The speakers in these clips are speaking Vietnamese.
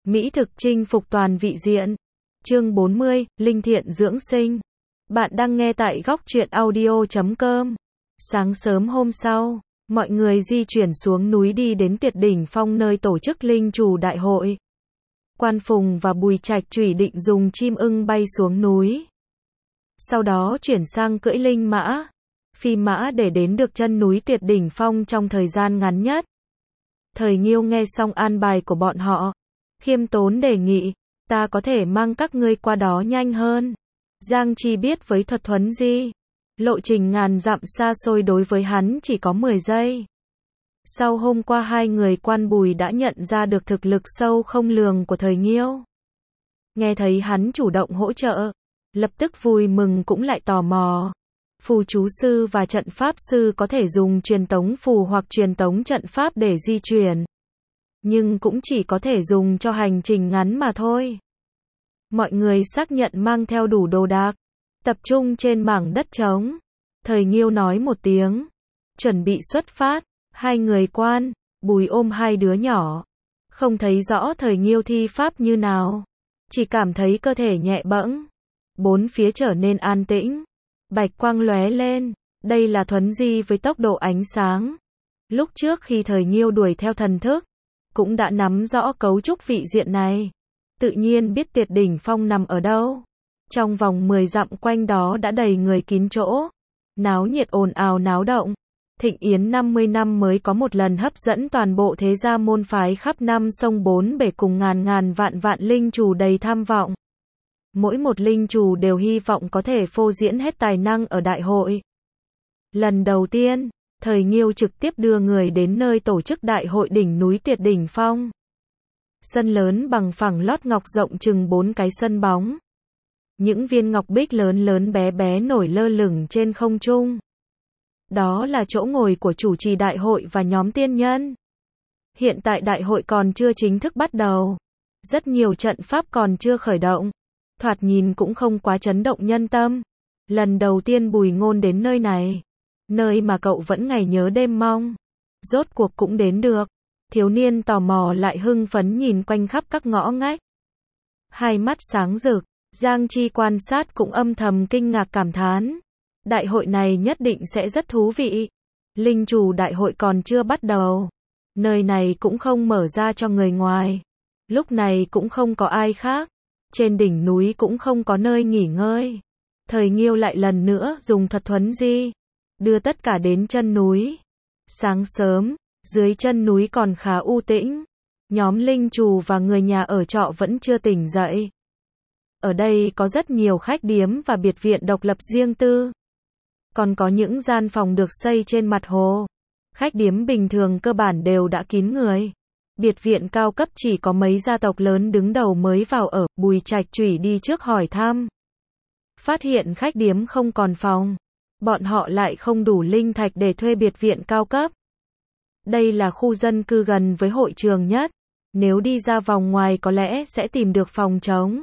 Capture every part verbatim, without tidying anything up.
Mỹ thực chinh phục toàn vị diện. Chương bốn mươi, Linh thiện dưỡng sinh. Bạn đang nghe tại góc truyện audio chấm com. Sáng sớm hôm sau, mọi người di chuyển xuống núi đi đến Tuyệt Đỉnh Phong nơi tổ chức linh chủ đại hội. Quan Phùng và Bùi Trạch Trủy định dùng chim ưng bay xuống núi. Sau đó chuyển sang cưỡi linh mã, phi mã để đến được chân núi Tuyệt Đỉnh Phong trong thời gian ngắn nhất. Thời Nghiêu nghe xong an bài của bọn họ, khiêm tốn đề nghị, ta có thể mang các ngươi qua đó nhanh hơn. Giang Chi biết với thuật thuấn di, lộ trình ngàn dặm xa xôi đối với hắn chỉ có mười giây. Sau hôm qua hai người Quan Bùi đã nhận ra được thực lực sâu không lường của Thời Nghiêu. Nghe thấy hắn chủ động hỗ trợ, lập tức vui mừng cũng lại tò mò. Phù chú sư và trận pháp sư có thể dùng truyền tống phù hoặc truyền tống trận pháp để di chuyển, nhưng cũng chỉ có thể dùng cho hành trình ngắn mà thôi. Mọi người xác nhận mang theo đủ đồ đạc, tập trung trên mảng đất trống. Thời Nghiêu nói một tiếng, chuẩn bị xuất phát. Hai người Quan, Bùi ôm hai đứa nhỏ, không thấy rõ Thời Nghiêu thi pháp như nào, chỉ cảm thấy cơ thể nhẹ bẫng. Bốn phía trở nên an tĩnh, bạch quang lóe lên, đây là thuấn di với tốc độ ánh sáng. Lúc trước khi Thời Nghiêu đuổi theo thần thức, cũng đã nắm rõ cấu trúc vị diện này, tự nhiên biết Tuyệt Đỉnh Phong nằm ở đâu. Trong vòng mười dặm quanh đó đã đầy người kín chỗ, náo nhiệt ồn ào náo động. Thịnh yến năm mươi năm mới có một lần hấp dẫn toàn bộ thế gia môn phái khắp năm sông bốn bể cùng ngàn ngàn vạn vạn linh chủ đầy tham vọng. Mỗi một linh chủ đều hy vọng có thể phô diễn hết tài năng ở đại hội. Lần đầu tiên, Thời Nghiêu trực tiếp đưa người đến nơi tổ chức đại hội đỉnh núi Tuyệt Đỉnh Phong. Sân lớn bằng phẳng lót ngọc rộng chừng bốn cái sân bóng. Những viên ngọc bích lớn lớn bé bé nổi lơ lửng trên không trung. Đó là chỗ ngồi của chủ trì đại hội và nhóm tiên nhân. Hiện tại đại hội còn chưa chính thức bắt đầu. Rất nhiều trận pháp còn chưa khởi động. Thoạt nhìn cũng không quá chấn động nhân tâm. Lần đầu tiên Bùi Ngôn đến nơi này, nơi mà cậu vẫn ngày nhớ đêm mong, rốt cuộc cũng đến được. Thiếu niên tò mò lại hưng phấn nhìn quanh khắp các ngõ ngách. Hai mắt sáng rực, Giang Chi quan sát cũng âm thầm kinh ngạc cảm thán. Đại hội này nhất định sẽ rất thú vị. Linh chủ đại hội còn chưa bắt đầu. Nơi này cũng không mở ra cho người ngoài. Lúc này cũng không có ai khác. Trên đỉnh núi cũng không có nơi nghỉ ngơi. Thời Nghiêu lại lần nữa dùng thuật thuấn di, đưa tất cả đến chân núi. Sáng sớm, dưới chân núi còn khá u tĩnh. Nhóm linh chủ và người nhà ở trọ vẫn chưa tỉnh dậy. Ở đây có rất nhiều khách điếm và biệt viện độc lập riêng tư. Còn có những gian phòng được xây trên mặt hồ. Khách điếm bình thường cơ bản đều đã kín người. Biệt viện cao cấp chỉ có mấy gia tộc lớn đứng đầu mới vào ở. Bùi Trạch Trủy đi trước hỏi thăm. Phát hiện khách điếm không còn phòng. Bọn họ lại không đủ linh thạch để thuê biệt viện cao cấp. Đây là khu dân cư gần với hội trường nhất. Nếu đi ra vòng ngoài có lẽ sẽ tìm được phòng trống.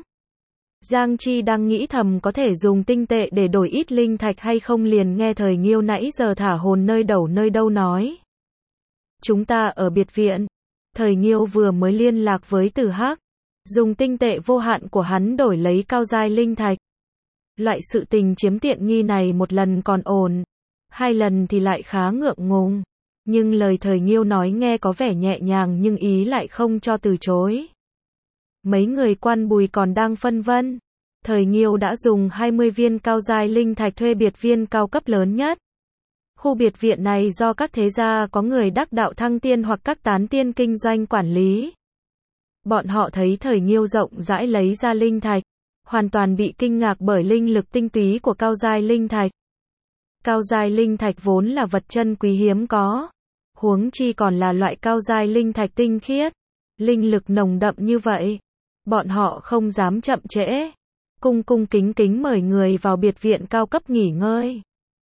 Giang Chi đang nghĩ thầm có thể dùng tinh tệ để đổi ít linh thạch hay không, liền nghe Thời Nghiêu nãy giờ thả hồn nơi đầu nơi đâu nói. Chúng ta ở biệt viện. Thời Nghiêu vừa mới liên lạc với Từ Hắc, dùng tinh tệ vô hạn của hắn đổi lấy cao giai linh thạch. Loại sự tình chiếm tiện nghi này một lần còn ổn, hai lần thì lại khá ngượng ngùng. Nhưng lời Thời Nghiêu nói nghe có vẻ nhẹ nhàng nhưng ý lại không cho từ chối. Mấy người Quan Bùi còn đang phân vân. Thời Nghiêu đã dùng hai mươi viên cao giai linh thạch thuê biệt viên cao cấp lớn nhất. Khu biệt viện này do các thế gia có người đắc đạo thăng tiên hoặc các tán tiên kinh doanh quản lý. Bọn họ thấy Thời Nghiêu rộng rãi lấy ra linh thạch, hoàn toàn bị kinh ngạc bởi linh lực tinh túy của cao giai linh thạch. Cao giai linh thạch vốn là vật chân quý hiếm có, huống chi còn là loại cao giai linh thạch tinh khiết, linh lực nồng đậm như vậy. Bọn họ không dám chậm trễ, cung cung kính kính mời người vào biệt viện cao cấp nghỉ ngơi.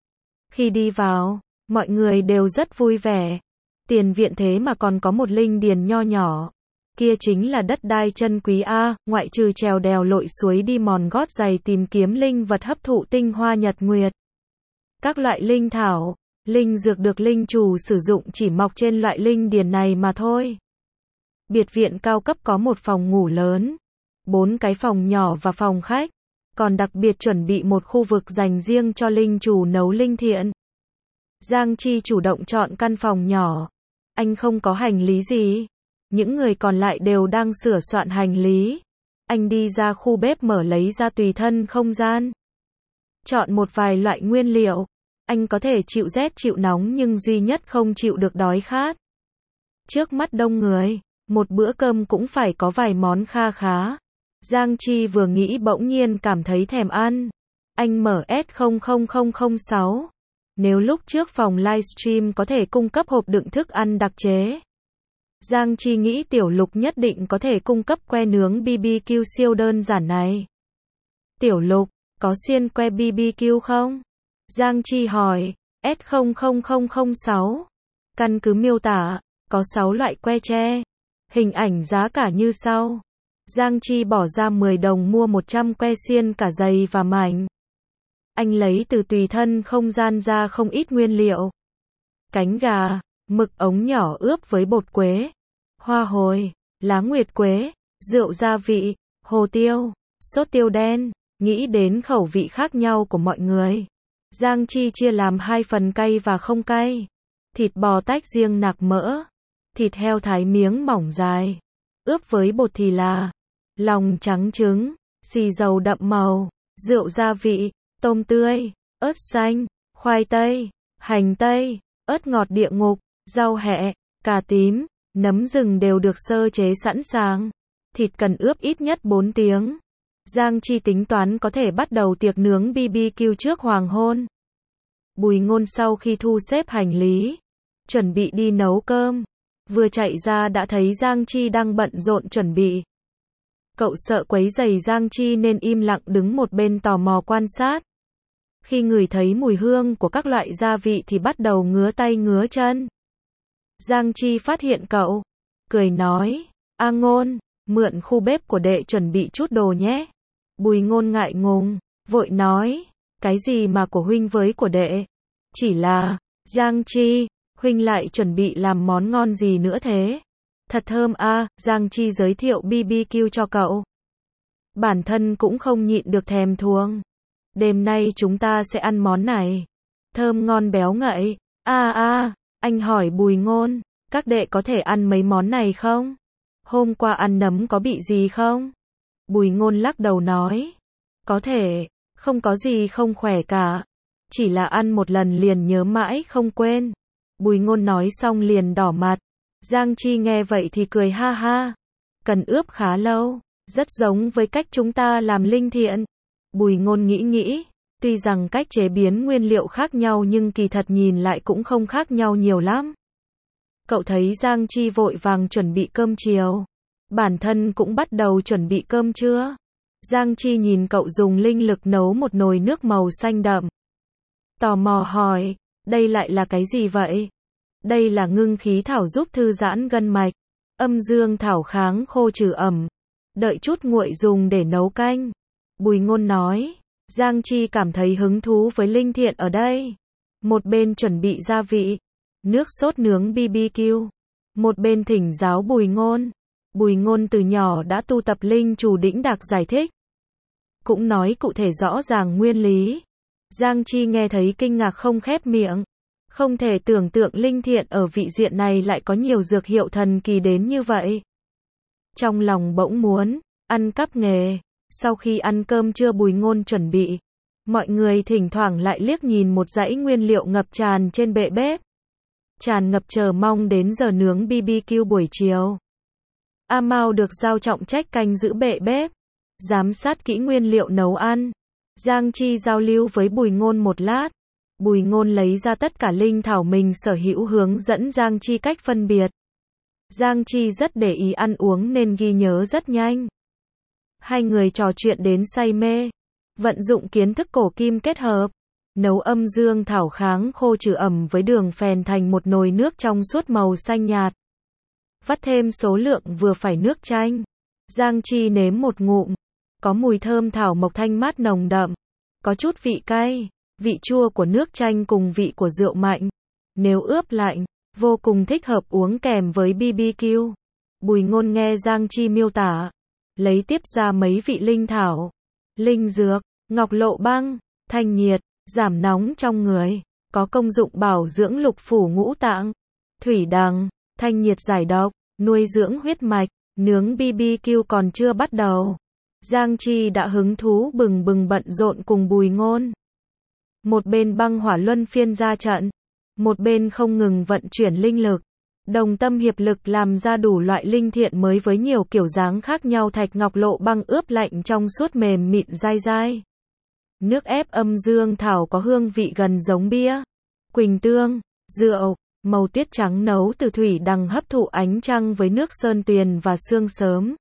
Khi đi vào, mọi người đều rất vui vẻ. Tiền viện thế mà còn có một linh điền nho nhỏ. Kia chính là đất đai chân quý a, ngoại trừ trèo đèo lội suối đi mòn gót giày tìm kiếm linh vật hấp thụ tinh hoa nhật nguyệt. Các loại linh thảo, linh dược được linh chủ sử dụng chỉ mọc trên loại linh điền này mà thôi. Biệt viện cao cấp có một phòng ngủ lớn, bốn cái phòng nhỏ và phòng khách, còn đặc biệt chuẩn bị một khu vực dành riêng cho linh chủ nấu linh thiện. Giang Chi chủ động chọn căn phòng nhỏ. Anh không có hành lý gì. Những người còn lại đều đang sửa soạn hành lý. Anh đi ra khu bếp mở lấy ra tùy thân không gian. Chọn một vài loại nguyên liệu. Anh có thể chịu rét chịu nóng nhưng duy nhất không chịu được đói khát. Trước mắt đông người, một bữa cơm cũng phải có vài món kha khá. Giang Chi vừa nghĩ bỗng nhiên cảm thấy thèm ăn. Anh mở S không không không không sáu. Nếu lúc trước phòng livestream có thể cung cấp hộp đựng thức ăn đặc chế, Giang Chi nghĩ Tiểu Lục nhất định có thể cung cấp que nướng bê bê kiu siêu đơn giản này. Tiểu Lục, có xiên que bê bê kiu không? Giang Chi hỏi. S không không không không sáu. Căn cứ miêu tả, có sáu loại que tre. Hình ảnh giá cả như sau. Giang Chi bỏ ra mười đồng mua một trăm que xiên cả dày và mảnh. Anh lấy từ tùy thân không gian ra không ít nguyên liệu. Cánh gà, mực ống nhỏ ướp với bột quế, hoa hồi, lá nguyệt quế, rượu gia vị, hồ tiêu, sốt tiêu đen. Nghĩ đến khẩu vị khác nhau của mọi người, Giang Chi chia làm hai phần cay và không cay. Thịt bò tách riêng nạc mỡ, thịt heo thái miếng mỏng dài, ướp với bột thì là lòng trắng trứng, xì dầu đậm màu, rượu gia vị, tôm tươi, ớt xanh, khoai tây, hành tây, ớt ngọt địa ngục, rau hẹ, cà tím, nấm rừng đều được sơ chế sẵn sàng. Thịt cần ướp ít nhất bốn tiếng. Giang Chi tính toán có thể bắt đầu tiệc nướng bê bê kiu trước hoàng hôn. Bùi Ngôn sau khi thu xếp hành lý, chuẩn bị đi nấu cơm, vừa chạy ra đã thấy Giang Chi đang bận rộn chuẩn bị. Cậu sợ quấy rầy Giang Chi nên im lặng đứng một bên tò mò quan sát. Khi ngửi thấy mùi hương của các loại gia vị thì bắt đầu ngứa tay ngứa chân. Giang Chi phát hiện cậu, cười nói, A Ngôn, mượn khu bếp của đệ chuẩn bị chút đồ nhé. Bùi Ngôn ngại ngùng, vội nói, cái gì mà của huynh với của đệ? Chỉ là, Giang Chi, huynh lại chuẩn bị làm món ngon gì nữa thế? Thật thơm a, à, Giang Chi giới thiệu bê bê kiu cho cậu. Bản thân cũng không nhịn được thèm thuồng. Đêm nay chúng ta sẽ ăn món này. Thơm ngon béo ngậy. A a, à, anh hỏi Bùi Ngôn, các đệ có thể ăn mấy món này không? Hôm qua ăn nấm có bị gì không? Bùi Ngôn lắc đầu nói, có thể, không có gì không khỏe cả. Chỉ là ăn một lần liền nhớ mãi không quên. Bùi Ngôn nói xong liền đỏ mặt. Giang Chi nghe vậy thì cười ha ha. Cần ướp khá lâu, rất giống với cách chúng ta làm linh thiện. Bùi Ngôn nghĩ nghĩ, tuy rằng cách chế biến nguyên liệu khác nhau nhưng kỳ thật nhìn lại cũng không khác nhau nhiều lắm. Cậu thấy Giang Chi vội vàng chuẩn bị cơm chiều, bản thân cũng bắt đầu chuẩn bị cơm trưa. Giang Chi nhìn cậu dùng linh lực nấu một nồi nước màu xanh đậm. Tò mò hỏi, đây lại là cái gì vậy? Đây là ngưng khí thảo giúp thư giãn gân mạch, âm dương thảo kháng khô trừ ẩm, đợi chút nguội dùng để nấu canh. Bùi Ngôn nói, Giang Chi cảm thấy hứng thú với linh thiện ở đây. Một bên chuẩn bị gia vị, nước sốt nướng bê bê kiu, một bên thỉnh giáo Bùi Ngôn. Bùi Ngôn từ nhỏ đã tu tập linh chủ đĩnh đạc giải thích, cũng nói cụ thể rõ ràng nguyên lý. Giang Chi nghe thấy kinh ngạc không khép miệng. Không thể tưởng tượng linh thiện ở vị diện này lại có nhiều dược hiệu thần kỳ đến như vậy. Trong lòng bỗng muốn ăn cắp nghề. Sau khi ăn cơm trưa Bùi Ngôn chuẩn bị, mọi người thỉnh thoảng lại liếc nhìn một dãy nguyên liệu ngập tràn trên bệ bếp. Tràn ngập chờ mong đến giờ nướng bê bê kiu buổi chiều. A Mao được giao trọng trách canh giữ bệ bếp, giám sát kỹ nguyên liệu nấu ăn. Giang Chi giao lưu với Bùi Ngôn một lát. Bùi Ngôn lấy ra tất cả linh thảo mình sở hữu hướng dẫn Giang Chi cách phân biệt. Giang Chi rất để ý ăn uống nên ghi nhớ rất nhanh. Hai người trò chuyện đến say mê, vận dụng kiến thức cổ kim kết hợp, nấu âm dương thảo kháng khô trừ ẩm với đường phèn thành một nồi nước trong suốt màu xanh nhạt. Vắt thêm số lượng vừa phải nước chanh. Giang Chi nếm một ngụm, có mùi thơm thảo mộc thanh mát nồng đậm, có chút vị cay, vị chua của nước chanh cùng vị của rượu mạnh. Nếu ướp lạnh, vô cùng thích hợp uống kèm với bê bê kiu. Bùi Ngôn nghe Giang Chi miêu tả, lấy tiếp ra mấy vị linh thảo, linh dược, ngọc lộ băng, thanh nhiệt, giảm nóng trong người, có công dụng bảo dưỡng lục phủ ngũ tạng, thủy đằng, thanh nhiệt giải độc, nuôi dưỡng huyết mạch, nướng bi bi kiu còn chưa bắt đầu. Giang Chi đã hứng thú bừng bừng bận rộn cùng Bùi Ngôn. Một bên băng hỏa luân phiên ra trận, một bên không ngừng vận chuyển linh lực, đồng tâm hiệp lực làm ra đủ loại linh thiện mới với nhiều kiểu dáng khác nhau. Thạch ngọc lộ băng ướp lạnh trong suốt mềm mịn dai dai. Nước ép âm dương thảo có hương vị gần giống bia, quỳnh tương, rượu, màu tiết trắng nấu từ thủy đằng hấp thụ ánh trăng với nước sơn tuyền và sương sớm.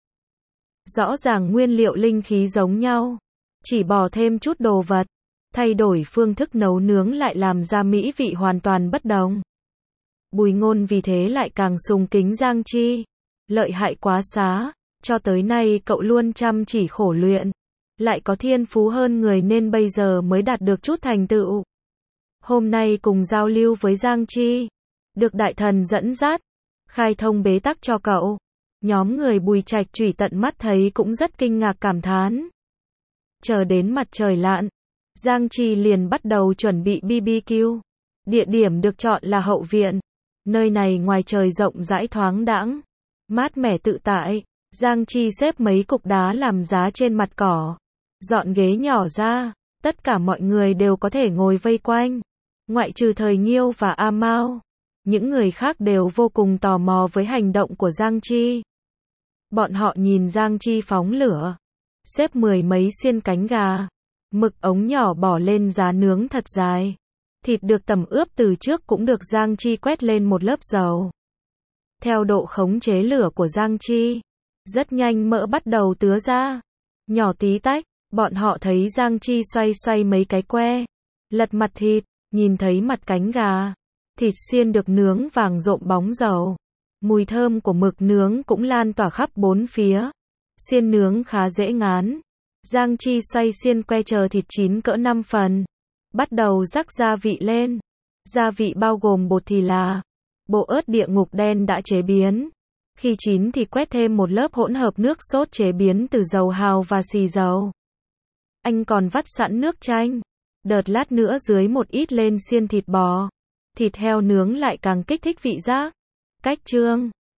Rõ ràng nguyên liệu linh khí giống nhau, chỉ bỏ thêm chút đồ vật, thay đổi phương thức nấu nướng lại làm ra mỹ vị hoàn toàn bất đồng. Bùi Ngôn vì thế lại càng sùng kính Giang Chi. Lợi hại quá xá, cho tới nay cậu luôn chăm chỉ khổ luyện, lại có thiên phú hơn người nên bây giờ mới đạt được chút thành tựu. Hôm nay cùng giao lưu với Giang Chi, được đại thần dẫn dắt, khai thông bế tắc cho cậu. Nhóm người Bùi Trạch Chủy tận mắt thấy cũng rất kinh ngạc cảm thán. Chờ đến mặt trời lặn, Giang Chi liền bắt đầu chuẩn bị bi bi kiu. Địa điểm được chọn là hậu viện. Nơi này ngoài trời rộng rãi thoáng đãng, mát mẻ tự tại. Giang Chi xếp mấy cục đá làm giá trên mặt cỏ, dọn ghế nhỏ ra, tất cả mọi người đều có thể ngồi vây quanh, ngoại trừ Thời Nghiêu và A Mao. Những người khác đều vô cùng tò mò với hành động của Giang Chi. Bọn họ nhìn Giang Chi phóng lửa, xếp mười mấy xiên cánh gà, mực ống nhỏ bỏ lên giá nướng thật dài. Thịt được tẩm ướp từ trước cũng được Giang Chi quét lên một lớp dầu. Theo độ khống chế lửa của Giang Chi, rất nhanh mỡ bắt đầu tứa ra, nhỏ tí tách. Bọn họ thấy Giang Chi xoay xoay mấy cái que, lật mặt thịt, nhìn thấy mặt cánh gà, thịt xiên được nướng vàng rộm bóng dầu. Mùi thơm của mực nướng cũng lan tỏa khắp bốn phía. Xiên nướng khá dễ ngán. Giang Chi xoay xiên que chờ thịt chín cỡ năm phần. Bắt đầu rắc gia vị lên. Gia vị bao gồm bột thì là bộ ớt địa ngục đen đã chế biến. Khi chín thì quét thêm một lớp hỗn hợp nước sốt chế biến từ dầu hào và xì dầu. Anh còn vắt sẵn nước chanh. Đợt lát nữa dưới một ít lên xiên thịt bò. Thịt heo nướng lại càng kích thích vị giác. Cách chương